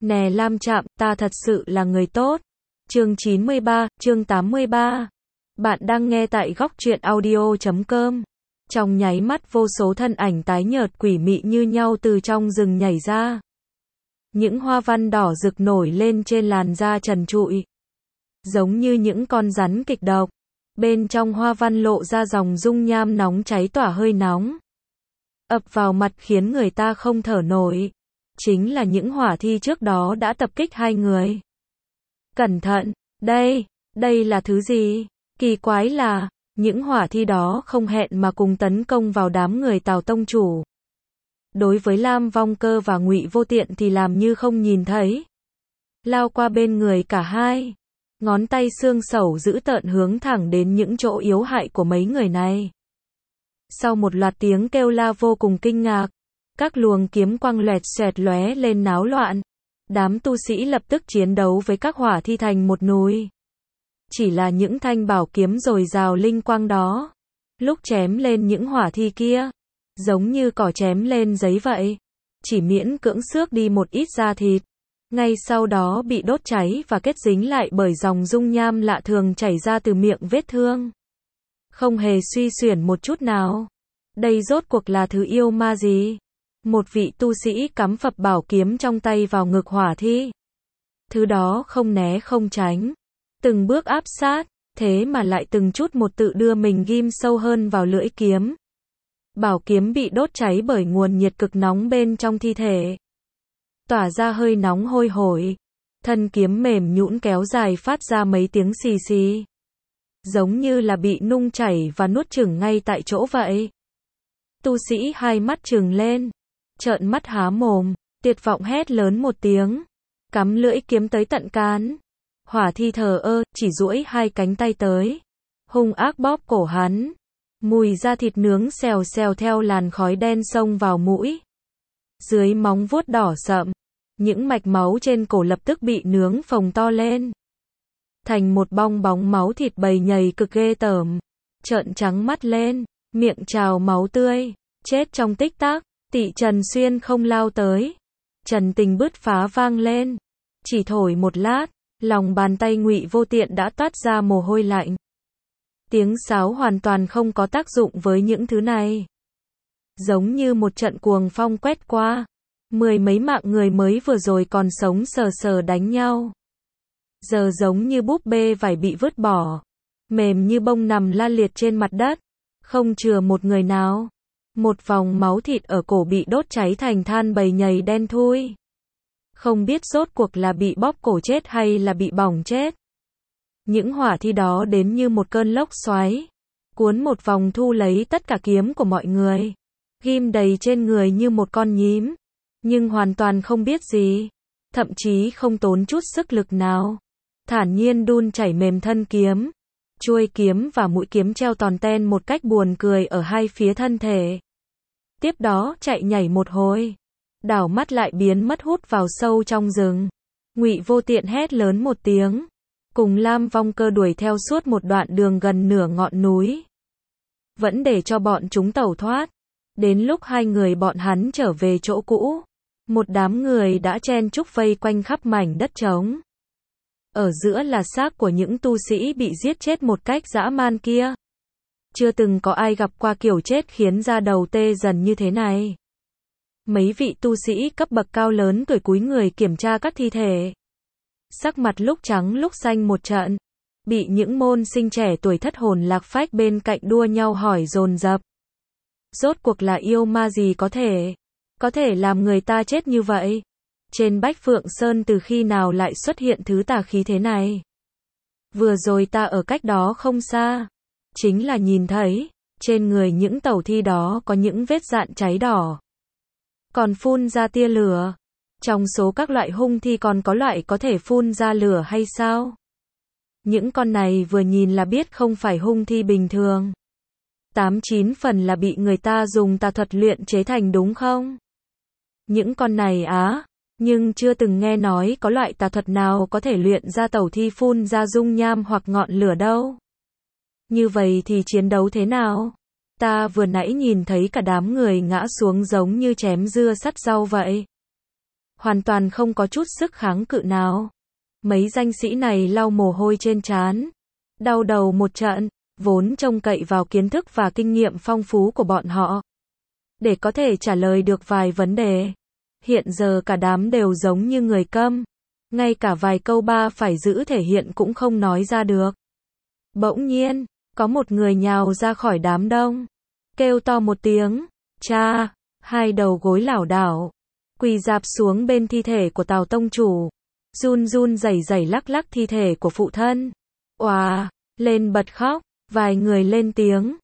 Nè Lam Trạm, ta thật sự là người tốt. Chương 93, chương 83. Bạn đang nghe tại góc truyện audio.com. Trong nháy mắt vô số thân ảnh tái nhợt quỷ mị như nhau từ trong rừng nhảy ra. Những hoa văn đỏ rực nổi lên trên làn da trần trụi. Giống như những con rắn kịch độc. Bên trong hoa văn lộ ra dòng dung nham nóng cháy tỏa hơi nóng. Ập vào mặt khiến người ta không thở nổi. Chính là những hỏa thi trước đó đã tập kích hai người. Cẩn thận, đây là thứ gì? Kỳ quái là, những hỏa thi đó không hẹn mà cùng tấn công vào đám người Tào tông chủ. Đối với Lam Vong Cơ và Ngụy Vô Tiện thì làm như không nhìn thấy. Lao qua bên người cả hai. Ngón tay xương sẩu dữ tợn hướng thẳng đến những chỗ yếu hại của mấy người này. Sau một loạt tiếng kêu la vô cùng kinh ngạc, các luồng kiếm quang loẹt xoẹt lóe lên náo loạn. Đám tu sĩ lập tức chiến đấu với các hỏa thi thành một nùi. Chỉ là những thanh bảo kiếm dồi dào linh quang đó, lúc chém lên những hỏa thi kia, giống như cỏ chém lên giấy vậy, chỉ miễn cưỡng xước đi một ít da thịt. Ngay sau đó bị đốt cháy và kết dính lại bởi dòng dung nham lạ thường chảy ra từ miệng vết thương. Không hề suy xuyển một chút nào. Đây rốt cuộc là thứ yêu ma gì? Một vị tu sĩ cắm phập bảo kiếm trong tay vào ngực hỏa thi. Thứ đó không né không tránh, từng bước áp sát, thế mà lại từng chút một tự đưa mình ghim sâu hơn vào lưỡi kiếm. Bảo kiếm bị đốt cháy bởi nguồn nhiệt cực nóng bên trong thi thể. Tỏa ra hơi nóng hôi hổi. Thân kiếm mềm nhũn kéo dài phát ra mấy tiếng xì xì. Giống như là bị nung chảy và nuốt chửng ngay tại chỗ vậy. Tu sĩ hai mắt trừng lên, trợn mắt há mồm, tuyệt vọng hét lớn một tiếng, cắm lưỡi kiếm tới tận cán. Hỏa thi thờ ơ, chỉ duỗi hai cánh tay tới, hung ác bóp cổ hắn. Mùi da thịt nướng xèo xèo theo làn khói đen xông vào mũi. Dưới móng vuốt đỏ sậm, những mạch máu trên cổ lập tức bị nướng phồng to lên, thành một bong bóng máu thịt bầy nhầy cực ghê tởm. Trợn trắng mắt lên, miệng trào máu tươi, chết trong tích tắc. Tị Trần Xuyên không lao tới. Trần Tình bứt phá vang lên. Chỉ thổi một lát, lòng bàn tay Ngụy Vô Tiện đã toát ra mồ hôi lạnh. Tiếng sáo hoàn toàn không có tác dụng với những thứ này. Giống như một trận cuồng phong quét qua. Mười mấy mạng người mới vừa rồi còn sống sờ sờ đánh nhau. Giờ giống như búp bê vải bị vứt bỏ. Mềm như bông nằm la liệt trên mặt đất. Không chừa một người nào. Một vòng máu thịt ở cổ bị đốt cháy thành than bầy nhầy đen thui. Không biết rốt cuộc là bị bóp cổ chết hay là bị bỏng chết. Những hỏa thi đó đến như một cơn lốc xoáy, cuốn một vòng thu lấy tất cả kiếm của mọi người, ghim đầy trên người như một con nhím, nhưng hoàn toàn không biết gì, thậm chí không tốn chút sức lực nào, thản nhiên đun chảy mềm thân kiếm. Chuôi kiếm và mũi kiếm treo tòn ten một cách buồn cười ở hai phía thân thể. Tiếp đó chạy nhảy một hồi, đảo mắt lại biến mất hút vào sâu trong rừng. Ngụy Vô Tiện hét lớn một tiếng, cùng Lam Vong Cơ đuổi theo suốt một đoạn đường gần nửa ngọn núi. Vẫn để cho bọn chúng tẩu thoát. Đến lúc hai người bọn hắn trở về chỗ cũ, một đám người đã chen chúc vây quanh khắp mảnh đất trống. Ở giữa là xác của những tu sĩ bị giết chết một cách dã man kia. Chưa từng có ai gặp qua kiểu chết khiến da đầu tê dần như thế này. Mấy vị tu sĩ cấp bậc cao lớn tuổi cúi người kiểm tra các thi thể. Sắc mặt lúc trắng lúc xanh một trận. Bị những môn sinh trẻ tuổi thất hồn lạc phách bên cạnh đua nhau hỏi dồn dập. Rốt cuộc là yêu ma gì có thể làm người ta chết như vậy? Trên Bách Phượng Sơn từ khi nào lại xuất hiện thứ tà khí thế này? Vừa rồi ta ở cách đó không xa, chính là nhìn thấy, trên người những tẩu thi đó có những vết dạn cháy đỏ. Còn phun ra tia lửa. Trong số các loại hung thi còn có loại có thể phun ra lửa hay sao? Những con này vừa nhìn là biết không phải hung thi bình thường. 8-9 phần là bị người ta dùng tà thuật luyện chế thành đúng không? Những con này nhưng chưa từng nghe nói có loại tà thuật nào có thể luyện ra tẩu thi phun ra dung nham hoặc ngọn lửa đâu. Như vậy thì chiến đấu thế nào? Ta vừa nãy nhìn thấy cả đám người ngã xuống giống như chém dưa sắt rau vậy. hoàn toàn không có chút sức kháng cự nào. Mấy danh sĩ này lau mồ hôi trên trán, đau đầu một trận, vốn trông cậy vào kiến thức và kinh nghiệm phong phú của bọn họ, để có thể trả lời được vài vấn đề. Hiện giờ cả đám đều giống như người câm, ngay cả vài câu ba phải giữ thể hiện cũng không nói ra được. Bỗng nhiên, có một người nhào ra khỏi đám đông, kêu to một tiếng, cha, hai đầu gối lảo đảo, quỳ rạp xuống bên thi thể của Tào tông chủ, run run rẩy rẩy lắc lắc thi thể của phụ thân. Oà, lên bật khóc, vài người lên tiếng,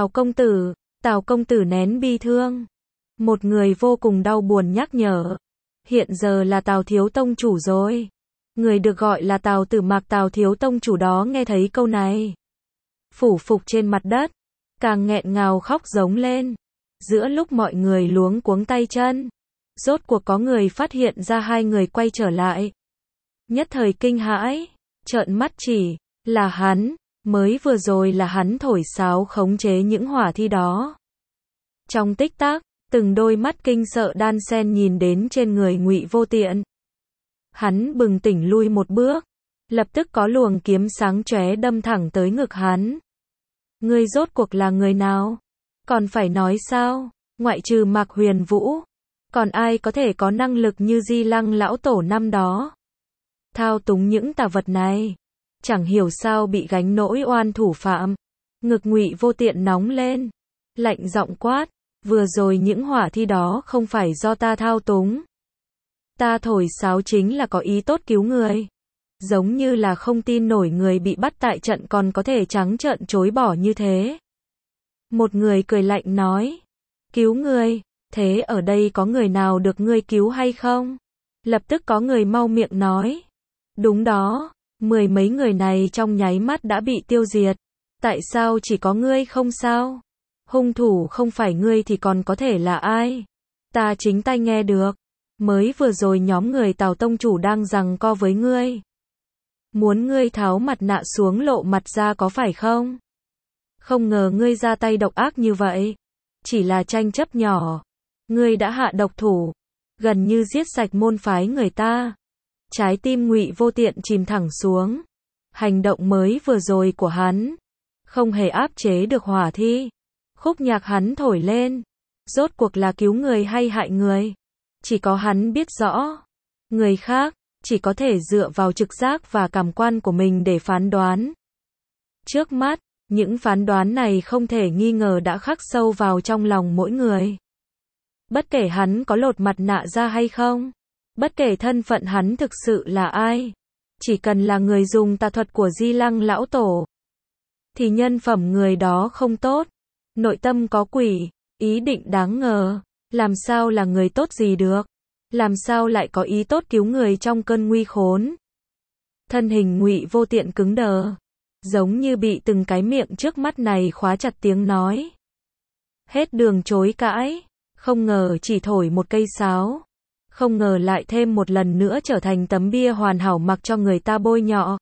Tào công tử nén bi thương. Một người vô cùng đau buồn nhắc nhở, hiện giờ là Tào thiếu tông chủ rồi. Người được gọi là Tào Tử Mạc Tào thiếu tông chủ đó nghe thấy câu này, phủ phục trên mặt đất, càng nghẹn ngào khóc giống lên. Giữa lúc mọi người luống cuống tay chân, rốt cuộc có người phát hiện ra hai người quay trở lại. Nhất thời kinh hãi, trợn mắt chỉ là hắn, mới vừa rồi là hắn thổi sáo khống chế những hỏa thi đó. Trong tích tắc, từng đôi mắt kinh sợ đan xen nhìn đến trên người Ngụy Vô Tiện. Hắn bừng tỉnh lui một bước, lập tức có luồng kiếm sáng chóe đâm thẳng tới ngực hắn. Ngươi rốt cuộc là người nào? Còn phải nói sao? Ngoại trừ Mạc Huyền Vũ, còn ai có thể có năng lực như Di Lăng lão tổ năm đó? Thao túng những tà vật này, chẳng hiểu sao bị gánh nỗi oan thủ phạm. Ngực Ngụy Vô Tiện nóng lên, lạnh giọng quát, vừa rồi những hỏa thi đó không phải do ta thao túng. Ta thổi sáo chính là có ý tốt cứu người. Giống như là không tin nổi người bị bắt tại trận còn có thể trắng trợn chối bỏ như thế. Một người cười lạnh nói, cứu người, thế ở đây có người nào được ngươi cứu hay không? Lập tức có người mau miệng nói, đúng đó, 10 mấy người này trong nháy mắt đã bị tiêu diệt. Tại sao chỉ có ngươi không sao? Hung thủ không phải ngươi thì còn có thể là ai? Ta chính tai nghe được, mới vừa rồi nhóm người Tào tông chủ đang giằng co với ngươi, muốn ngươi tháo mặt nạ xuống lộ mặt ra có phải không? Không ngờ ngươi ra tay độc ác như vậy. Chỉ là tranh chấp nhỏ, ngươi đã hạ độc thủ, gần như giết sạch môn phái người ta. Trái tim Ngụy Vô Tiện chìm thẳng xuống. Hành động mới vừa rồi của hắn không hề áp chế được hỏa thi. Khúc nhạc hắn thổi lên, rốt cuộc là cứu người hay hại người, chỉ có hắn biết rõ. Người khác chỉ có thể dựa vào trực giác và cảm quan của mình để phán đoán. Trước mắt, những phán đoán này không thể nghi ngờ đã khắc sâu vào trong lòng mỗi người. Bất kể hắn có lột mặt nạ ra hay không, bất kể thân phận hắn thực sự là ai, chỉ cần là người dùng tà thuật của Di Lăng lão tổ, thì nhân phẩm người đó không tốt, nội tâm có quỷ, ý định đáng ngờ, làm sao là người tốt gì được, làm sao lại có ý tốt cứu người trong cơn nguy khốn. Thân hình Ngụy Vô Tiện cứng đờ, giống như bị từng cái miệng trước mắt này khóa chặt tiếng nói. Hết đường chối cãi, không ngờ chỉ thổi một cây sáo, không ngờ lại thêm một lần nữa trở thành tấm bia hoàn hảo mặc cho người ta bôi nhọ.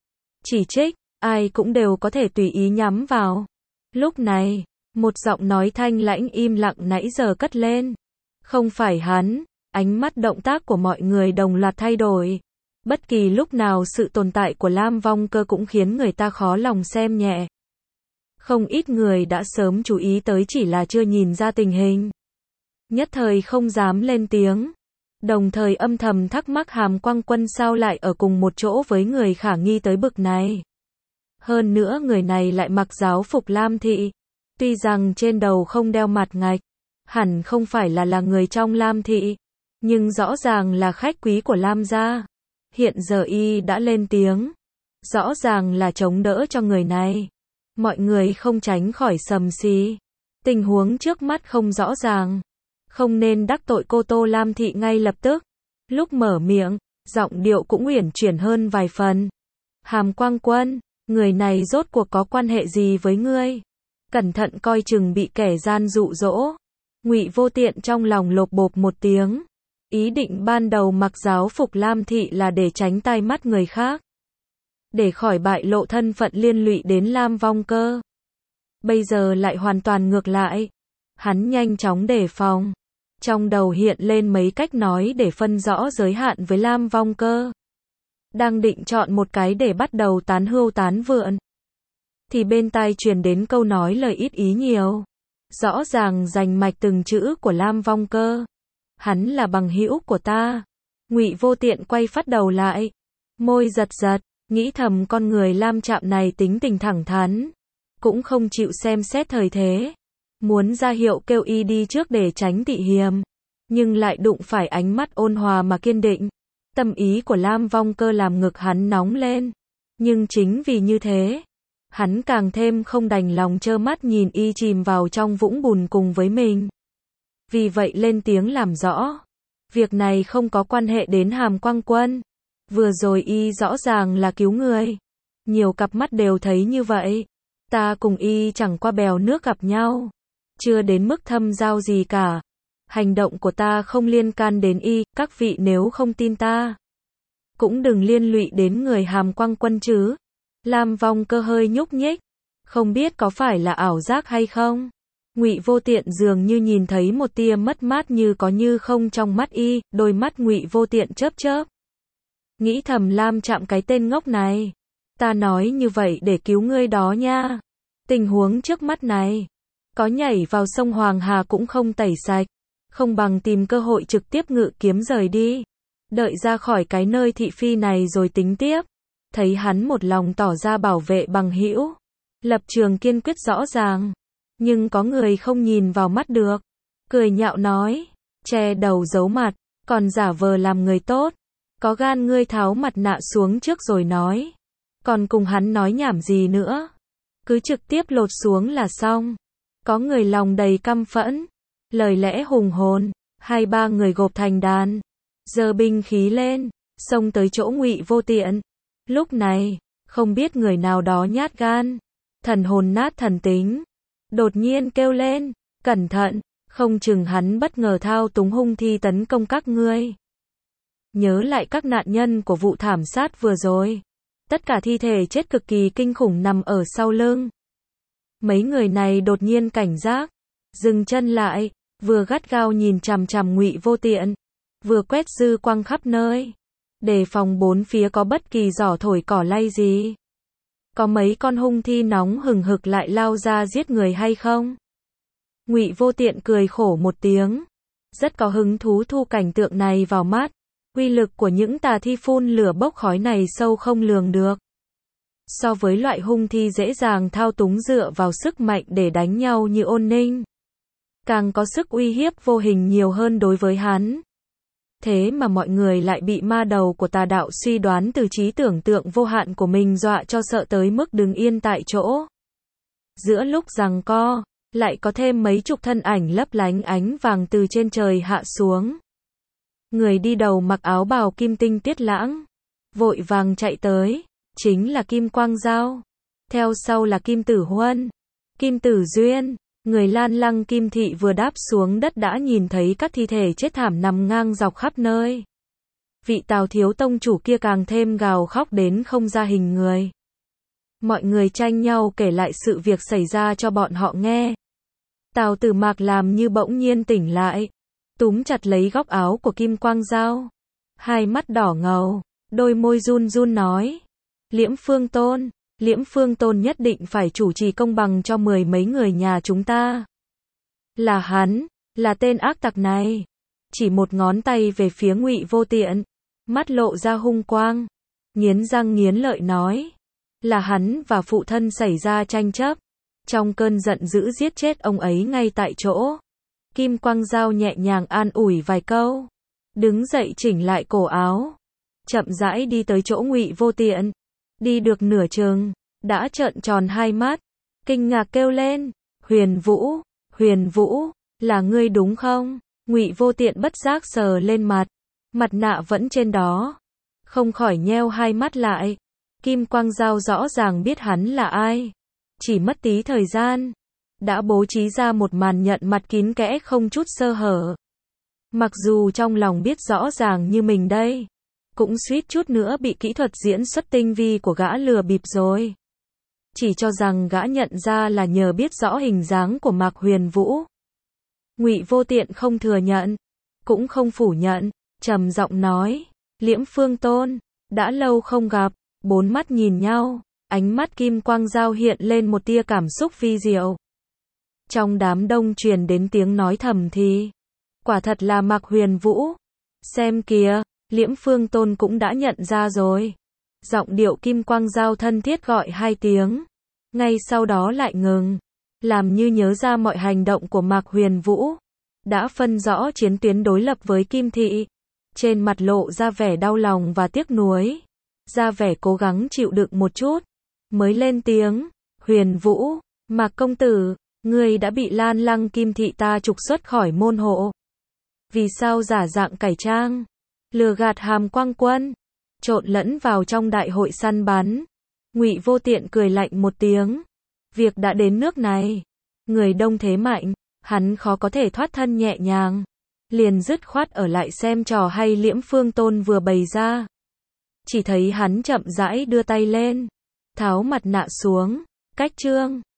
Chỉ trích, ai cũng đều có thể tùy ý nhắm vào. Lúc này, một giọng nói thanh lãnh im lặng nãy giờ cất lên. Không phải hắn, ánh mắt động tác của mọi người đồng loạt thay đổi. Bất kỳ lúc nào sự tồn tại của Lam Vong Cơ cũng khiến người ta khó lòng xem nhẹ. Không ít người đã sớm chú ý tới chỉ là chưa nhìn ra tình hình. Nhất thời không dám lên tiếng. Đồng thời âm thầm thắc mắc Hàm Quang Quân sao lại ở cùng một chỗ với người khả nghi tới bực này. Hơn nữa người này lại mặc giáo phục Lam Thị. Tuy rằng trên đầu không đeo mặt ngạch, hẳn không phải là người trong Lam Thị, nhưng rõ ràng là khách quý của Lam gia. Hiện giờ y đã lên tiếng, rõ ràng là chống đỡ cho người này. Mọi người không tránh khỏi sầm xì. Tình huống trước mắt không rõ ràng, không nên đắc tội cô Tô Lam Thị ngay lập tức. Lúc mở miệng, giọng điệu cũng uyển chuyển hơn vài phần. Hàm Quang Quân, người này rốt cuộc có quan hệ gì với ngươi? Cẩn thận coi chừng bị kẻ gian dụ dỗ. Ngụy Vô Tiện trong lòng lộp bộp một tiếng. Ý định ban đầu mặc giáo phục Lam Thị là để tránh tai mắt người khác, để khỏi bại lộ thân phận liên lụy đến Lam Vong Cơ. Bây giờ lại hoàn toàn ngược lại. Hắn nhanh chóng đề phòng, Trong đầu hiện lên mấy cách nói để phân rõ giới hạn với Lam Vong Cơ. Đang định chọn một cái để bắt đầu tán hươu tán vượn, thì bên tai truyền đến câu nói lời ít ý nhiều, rõ ràng rành mạch từng chữ của Lam Vong Cơ. Hắn là bằng hữu của ta. Ngụy Vô Tiện quay phát đầu lại, môi giật giật, nghĩ thầm con người Lam Trạm này tính tình thẳng thắn, cũng không chịu xem xét thời thế, muốn ra hiệu kêu y đi trước để tránh tị hiềm, nhưng lại đụng phải ánh mắt ôn hòa mà kiên định. Tâm ý của Lam Vong Cơ làm ngực hắn nóng lên, nhưng chính vì như thế, hắn càng thêm không đành lòng trơ mắt nhìn y chìm vào trong vũng bùn cùng với mình. Vì vậy lên tiếng làm rõ, việc này không có quan hệ đến Hàm Quang Quân. Vừa rồi y rõ ràng là cứu người. Nhiều cặp mắt đều thấy như vậy. Ta cùng y chẳng qua bèo nước gặp nhau, chưa đến mức thâm giao gì cả. Hành động của ta không liên can đến y, các vị nếu không tin ta, cũng đừng liên lụy đến người Hàm Quang Quân chứ. Lam Vong Cơ hơi nhúc nhích, không biết có phải là ảo giác hay không. Ngụy Vô Tiện dường như nhìn thấy một tia mất mát như có như không trong mắt y, đôi mắt Ngụy Vô Tiện chớp chớp. Nghĩ thầm Lam Trạm cái tên ngốc này, ta nói như vậy để cứu ngươi đó nha. Tình huống trước mắt này, có nhảy vào sông Hoàng Hà cũng không tẩy sạch, không bằng tìm cơ hội trực tiếp ngự kiếm rời đi, đợi ra khỏi cái nơi thị phi này rồi tính tiếp. Thấy hắn một lòng tỏ ra bảo vệ bằng hữu, lập trường kiên quyết rõ ràng, nhưng có người không nhìn vào mắt được, cười nhạo nói, che đầu giấu mặt, còn giả vờ làm người tốt, có gan ngươi tháo mặt nạ xuống trước rồi nói, còn cùng hắn nói nhảm gì nữa, cứ trực tiếp lột xuống là xong. Có người lòng đầy căm phẫn, lời lẽ hùng hồn, 2-3 người gộp thành đàn, giơ binh khí lên, xông tới chỗ Ngụy Vô Tiện. Lúc này, không biết người nào đó nhát gan, thần hồn nát thần tính, đột nhiên kêu lên, cẩn thận, không chừng hắn bất ngờ thao túng hung thi tấn công các ngươi. Nhớ lại các nạn nhân của vụ thảm sát vừa rồi, tất cả thi thể chết cực kỳ kinh khủng nằm ở sau lưng. Mấy người này đột nhiên cảnh giác, dừng chân lại, vừa gắt gao nhìn chằm chằm Ngụy Vô Tiện, vừa quét dư quang khắp nơi, đề phòng bốn phía có bất kỳ giỏ thổi cỏ lay gì. Có mấy con hung thi nóng hừng hực lại lao ra giết người hay không? Ngụy Vô Tiện cười khổ một tiếng, rất có hứng thú thu cảnh tượng này vào mắt. Uy lực của những tà thi phun lửa bốc khói này sâu không lường được. So với loại hung thi dễ dàng thao túng dựa vào sức mạnh để đánh nhau như Ôn Ninh, càng có sức uy hiếp vô hình nhiều hơn đối với hắn. Thế mà mọi người lại bị ma đầu của tà đạo suy đoán từ trí tưởng tượng vô hạn của mình dọa cho sợ tới mức đứng yên tại chỗ. Giữa lúc giằng co, lại có thêm mấy chục thân ảnh lấp lánh ánh vàng từ trên trời hạ xuống. Người đi đầu mặc áo bào kim tinh Tiết Lãng, vội vàng chạy tới, chính là Kim Quang Dao. Theo sau là Kim Tử Huân, Kim Tử Duyên. Người Lan Lăng Kim Thị vừa đáp xuống đất đã nhìn thấy các thi thể chết thảm nằm ngang dọc khắp nơi. Vị Tào thiếu tông chủ kia càng thêm gào khóc đến không ra hình người. Mọi người tranh nhau kể lại sự việc xảy ra cho bọn họ nghe. Tào Tử Mạc làm như bỗng nhiên tỉnh lại, túm chặt lấy góc áo của Kim Quang Dao, hai mắt đỏ ngầu, đôi môi run run nói, Liễm Phương Tôn nhất định phải chủ trì công bằng cho 10 mấy người nhà chúng ta. Là hắn, là tên ác tặc này. Chỉ một ngón tay về phía Ngụy Vô Tiện, mắt lộ ra hung quang, nghiến răng nghiến lợi nói, là hắn và phụ thân xảy ra tranh chấp, trong cơn giận dữ giết chết ông ấy ngay tại chỗ. Kim Quang Dao nhẹ nhàng an ủi vài câu, đứng dậy chỉnh lại cổ áo, chậm rãi đi tới chỗ Ngụy Vô Tiện. Đi được nửa chừng, đã trợn tròn hai mắt, kinh ngạc kêu lên, Huyền Vũ, là ngươi đúng không? Ngụy Vô Tiện bất giác sờ lên mặt nạ vẫn trên đó, không khỏi nheo hai mắt lại. Kim Quang Dao rõ ràng biết hắn là ai, chỉ mất tí thời gian, đã bố trí ra một màn nhận mặt kín kẽ không chút sơ hở. Mặc dù trong lòng biết rõ ràng như mình đây, cũng suýt chút nữa bị kỹ thuật diễn xuất tinh vi của gã lừa bịp rồi. Chỉ cho rằng gã nhận ra là nhờ biết rõ hình dáng của Mạc Huyền Vũ. Ngụy Vô Tiện không thừa nhận, cũng không phủ nhận, trầm giọng nói, Liễm Phương Tôn, đã lâu không gặp, bốn mắt nhìn nhau, ánh mắt kim quang giao hiện lên một tia cảm xúc vi diệu. Trong đám đông truyền đến tiếng nói thầm thì, quả thật là Mạc Huyền Vũ. Xem kìa, Liễm Phương Tôn cũng đã nhận ra rồi. Giọng điệu kim quang giao thân thiết gọi hai tiếng, ngay sau đó lại ngừng, làm như nhớ ra mọi hành động của Mạc Huyền Vũ, đã phân rõ chiến tuyến đối lập với Kim Thị. Trên mặt lộ ra vẻ đau lòng và tiếc nuối, ra vẻ cố gắng chịu đựng một chút, mới lên tiếng, Huyền Vũ, Mạc công tử, ngươi đã bị Lan Lăng Kim Thị ta trục xuất khỏi môn hộ. Vì sao giả dạng cải trang, lừa gạt Hàm Quang Quân, trộn lẫn vào trong đại hội săn bắn? Ngụy Vô Tiện cười lạnh một tiếng, việc đã đến nước này, người đông thế mạnh, hắn khó có thể thoát thân nhẹ nhàng, liền dứt khoát ở lại xem trò hay Liễm Phương Tôn vừa bày ra. Chỉ thấy hắn chậm rãi đưa tay lên, tháo mặt nạ xuống, cách trương,